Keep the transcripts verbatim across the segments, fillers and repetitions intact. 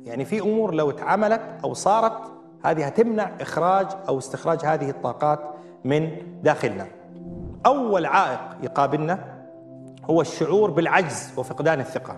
يعني في أمور لو اتعملت أو صارت هذه هتمنع إخراج أو استخراج هذه الطاقات من داخلنا. أول عائق يقابلنا هو الشعور بالعجز وفقدان الثقة.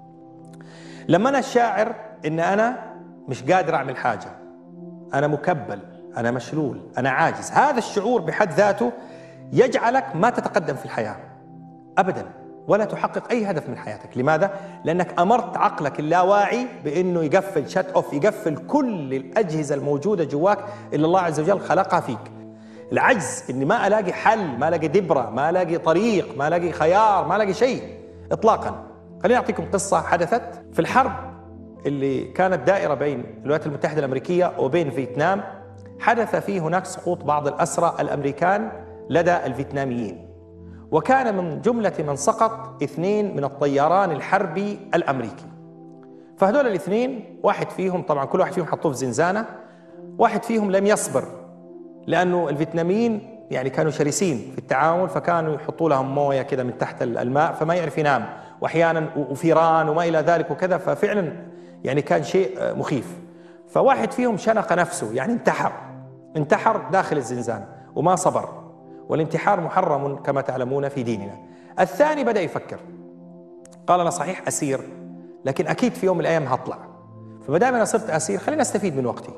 لما أنا شاعر إن أنا مش قادر أعمل حاجة، أنا مكبل، أنا مشلول، أنا عاجز، هذا الشعور بحد ذاته يجعلك ما تتقدم في الحياة أبداً ولا تحقق أي هدف من حياتك. لماذا؟ لأنك أمرت عقلك اللاواعي بأنه يقفل شت أوف، يقفل كل الأجهزة الموجودة جواك اللي الله عز وجل خلقها فيك. العجز إني ما ألاقي حل، ما ألاقي دبرة، ما ألاقي طريق، ما ألاقي خيار، ما ألاقي شيء إطلاقاً. خليني أعطيكم قصة حدثت في الحرب اللي كانت دائرة بين الولايات المتحدة الأمريكية وبين فيتنام. حدث فيه هناك سقوط بعض الأسرى الأمريكان لدى الفيتناميين، وكان من جملة من سقط اثنين من الطيران الحربي الأمريكي. فهذول الاثنين واحد فيهم طبعا كل واحد فيهم حطوه في زنزانة، واحد فيهم لم يصبر لأنه الفيتناميين يعني كانوا شرسين في التعامل، فكانوا يحطوا لهم موية كذا من تحت الماء فما يعرف ينام، وأحيانا وفيران وما إلى ذلك وكذا، ففعلا يعني كان شيء مخيف. فواحد فيهم شنق نفسه، يعني انتحر انتحر داخل الزنزانة وما صبر، والانتحار محرم كما تعلمون في ديننا. الثاني بدأ يفكر، قال أنا صحيح أسير لكن أكيد في يوم من الأيام هطلع، فبدأ أنا صرت أسير خليني أستفيد من وقتي.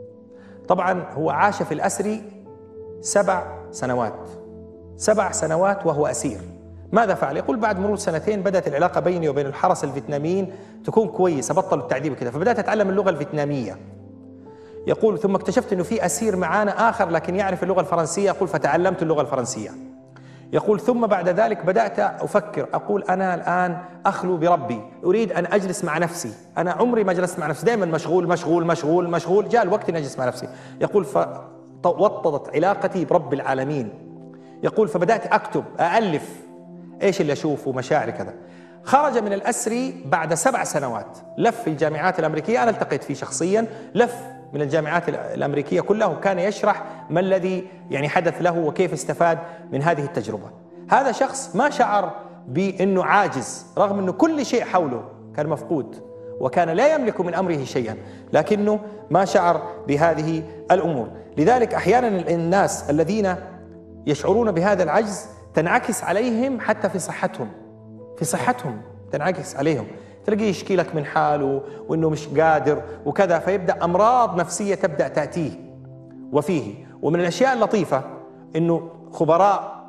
طبعا هو عاش في الأسر سبع سنوات سبع سنوات وهو أسير. ماذا فعل؟ يقول بعد مرور سنتين بدأت العلاقة بيني وبين الحرس الفيتناميين تكون كويسة، بطلوا التعذيب وكذا، فبدأت أتعلم اللغة الفيتنامية. يقول ثم اكتشفت أنه في أسير معانا آخر لكن يعرف اللغة الفرنسية، يقول فتعلمت اللغة الفرنسية. يقول ثم بعد ذلك بدأت أفكر، أقول أنا الآن أخلو بربي، أريد أن أجلس مع نفسي، أنا عمري ما جلست مع نفسي، دائما مشغول مشغول مشغول مشغول، جاء الوقت أن أجلس مع نفسي. يقول فوطدت علاقتي برب العالمين. يقول فبدأت أكتب أألف إيش اللي أشوفه مشاعري كذا. خرج من الأسر بعد سبع سنوات، لف في الجامعات الأمريكية، أنا التقيت فيه شخصيا، لف من الجامعات الأمريكية كلها وكان يشرح ما الذي يعني حدث له وكيف استفاد من هذه التجربة. هذا شخص ما شعر بأنه عاجز رغم أنه كل شيء حوله كان مفقود وكان لا يملك من أمره شيئا، لكنه ما شعر بهذه الأمور. لذلك أحيانا الناس الذين يشعرون بهذا العجز تنعكس عليهم حتى في صحتهم في صحتهم تنعكس عليهم، تلاقيه يشكي لك من حاله وإنه مش قادر وكذا، فيبدأ أمراض نفسية تبدأ تأتيه وفيه. ومن الأشياء اللطيفة إنه خبراء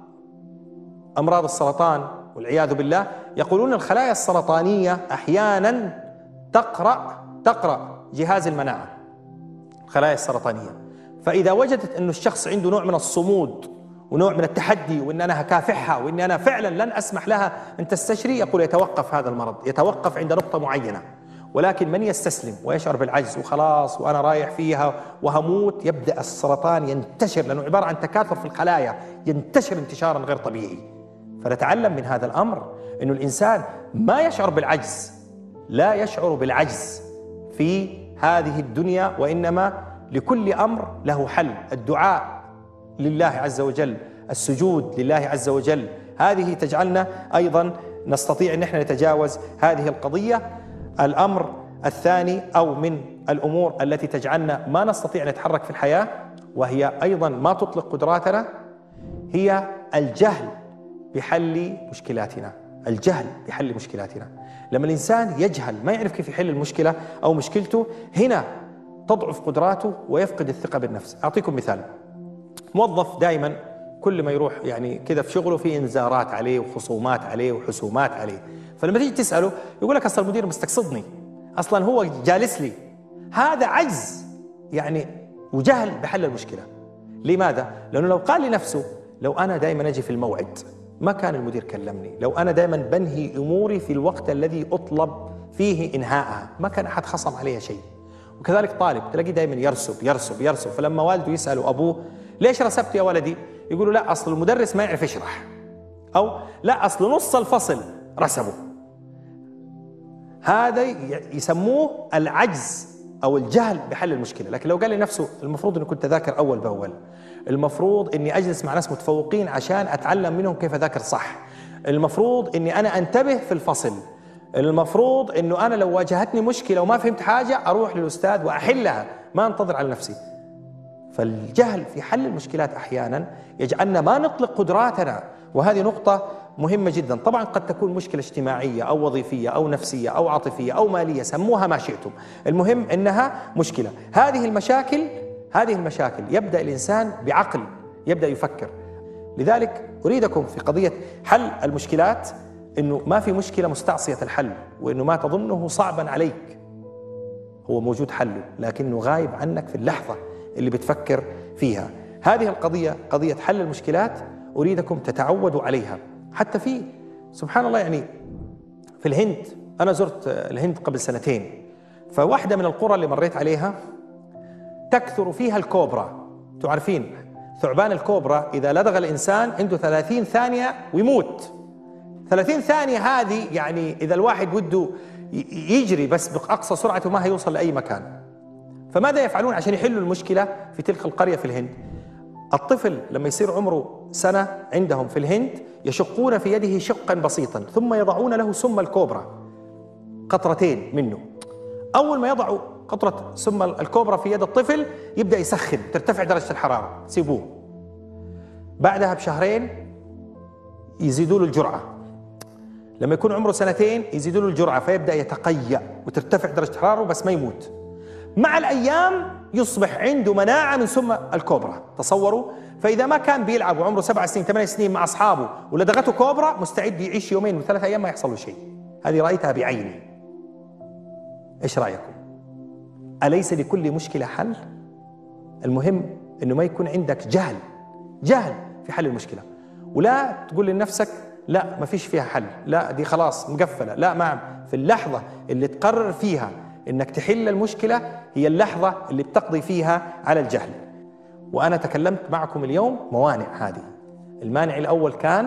أمراض السرطان والعياذ بالله يقولون الخلايا السرطانية أحيانا تقرأ تقرأ جهاز المناعة، الخلايا السرطانية، فإذا وجدت أنه الشخص عنده نوع من الصمود ونوع من التحدي وإن أنا هكافحها وإن أنا فعلا لن أسمح لها أن تستشري، يقول يتوقف هذا المرض، يتوقف عند نقطة معينة. ولكن من يستسلم ويشعر بالعجز وخلاص وأنا رايح فيها وهموت، يبدأ السرطان ينتشر، لأنه عبارة عن تكاثر في الخلايا ينتشر انتشارا غير طبيعي. فنتعلم من هذا الأمر أنه الإنسان ما يشعر بالعجز، لا يشعر بالعجز في هذه الدنيا، وإنما لكل أمر له حل. الدعاء لله عز وجل، السجود لله عز وجل، هذه تجعلنا أيضا نستطيع أن احنا نتجاوز هذه القضية. الأمر الثاني أو من الأمور التي تجعلنا ما نستطيع أن نتحرك في الحياة وهي أيضا ما تطلق قدراتنا هي الجهل بحل مشكلاتنا. الجهل بحل مشكلاتنا، لما الإنسان يجهل ما يعرف كيف يحل المشكلة أو مشكلته، هنا تضعف قدراته ويفقد الثقة بالنفس. أعطيكم مثال، موظف دائما كل ما يروح يعني كذا في شغله في انذارات عليه وخصومات عليه وحسومات عليه، فلما تيجي تسأله يقول لك أصل المدير مستقصدني، أصلا هو جالس لي. هذا عجز يعني وجهل بحل المشكلة. لماذا؟ لأنه لو قال لنفسه لو أنا دائما أجي في الموعد ما كان المدير كلمني، لو أنا دائما بنهي أموري في الوقت الذي أطلب فيه إنهاءها ما كان أحد خصم عليها شيء. وكذلك طالب تلاقيه دائما يرسب يرسب يرسب، فلما والده يسأله أبوه ليش رسبت يا ولدي؟ يقولوا لا أصل المدرس ما يعرف يشرح، أو لا أصل نص الفصل رسبه. هذا يسموه العجز أو الجهل بحل المشكلة. لكن لو قال لنفسه المفروض أني كنت أذاكر أول بأول، المفروض أني أجلس مع ناس متفوقين عشان أتعلم منهم كيف أذاكر صح، المفروض أني أنا أنتبه في الفصل، المفروض أنه أنا لو واجهتني مشكلة وما فهمت حاجة أروح للأستاذ وأحلها، ما أنتظر على نفسي. فالجهل في حل المشكلات أحيانا يجعلنا ما نطلق قدراتنا، وهذه نقطة مهمة جدا. طبعا قد تكون مشكلة اجتماعية أو وظيفية أو نفسية أو عاطفية أو مالية، سموها ما شئتم، المهم أنها مشكلة. هذه المشاكل هذه المشاكل يبدأ الإنسان بعقل، يبدأ يفكر. لذلك أريدكم في قضية حل المشكلات أنه ما في مشكلة مستعصية الحل، وأنه ما تظنه صعبا عليك هو موجود حله، لكنه غايب عنك في اللحظة اللي بتفكر فيها. هذه القضية قضية حل المشكلات أريدكم تتعودوا عليها. حتى في سبحان الله يعني في الهند، أنا زرت الهند قبل سنتين، فواحدة من القرى اللي مريت عليها تكثر فيها الكوبرا. تعرفين ثعبان الكوبرا إذا لدغ الإنسان عنده ثلاثين ثانية ويموت. ثلاثين ثانية هذه يعني إذا الواحد وده يجري بس بأقصى سرعته ما هيوصل لأي مكان. فماذا يفعلون عشان يحلوا المشكلة في تلك القرية في الهند؟ الطفل لما يصير عمره سنة عندهم في الهند يشقون في يده شقا بسيطا، ثم يضعون له سم الكوبرا قطرتين منه. أول ما يضعوا قطرة سم الكوبرا في يد الطفل يبدأ يسخن، ترتفع درجة الحرارة، سيبوه. بعدها بشهرين يزيدوا له الجرعة، لما يكون عمره سنتين يزيدوا له الجرعة فيبدأ يتقيأ وترتفع درجة الحرارة بس ما يموت. مع الأيام يصبح عنده مناعة من سم الكوبرا، تصوروا. فإذا ما كان بيلعب وعمره سبع سنين ثمان سنين مع أصحابه ولدغته كوبرا مستعد يعيش يومين وثلاث أيام ما يحصل له شيء. هذه رأيتها بعيني. إيش رأيكم؟ أليس لكل مشكلة حل؟ المهم أنه ما يكون عندك جهل جهل في حل المشكلة، ولا تقول لنفسك لا ما فيش فيها حل، لا دي خلاص مقفلة. لا، ما في اللحظة اللي تقرر فيها انك تحل المشكلة هي اللحظة اللي بتقضي فيها على الجهل. وأنا تكلمت معكم اليوم موانع هذه. المانع الأول كان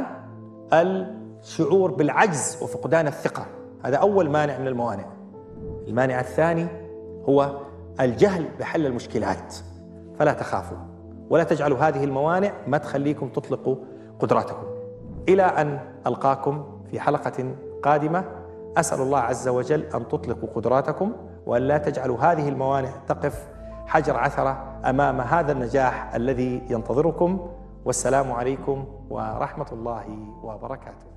الشعور بالعجز وفقدان الثقة، هذا أول مانع من الموانع. المانع الثاني هو الجهل بحل المشكلات. فلا تخافوا ولا تجعلوا هذه الموانع ما تخليكم تطلقوا قدراتكم. إلى أن ألقاكم في حلقة قادمة، أسأل الله عز وجل أن تطلقوا قدراتكم وأن لا تجعلوا هذه الموانع تقف حجر عثرة أمام هذا النجاح الذي ينتظركم. والسلام عليكم ورحمة الله وبركاته.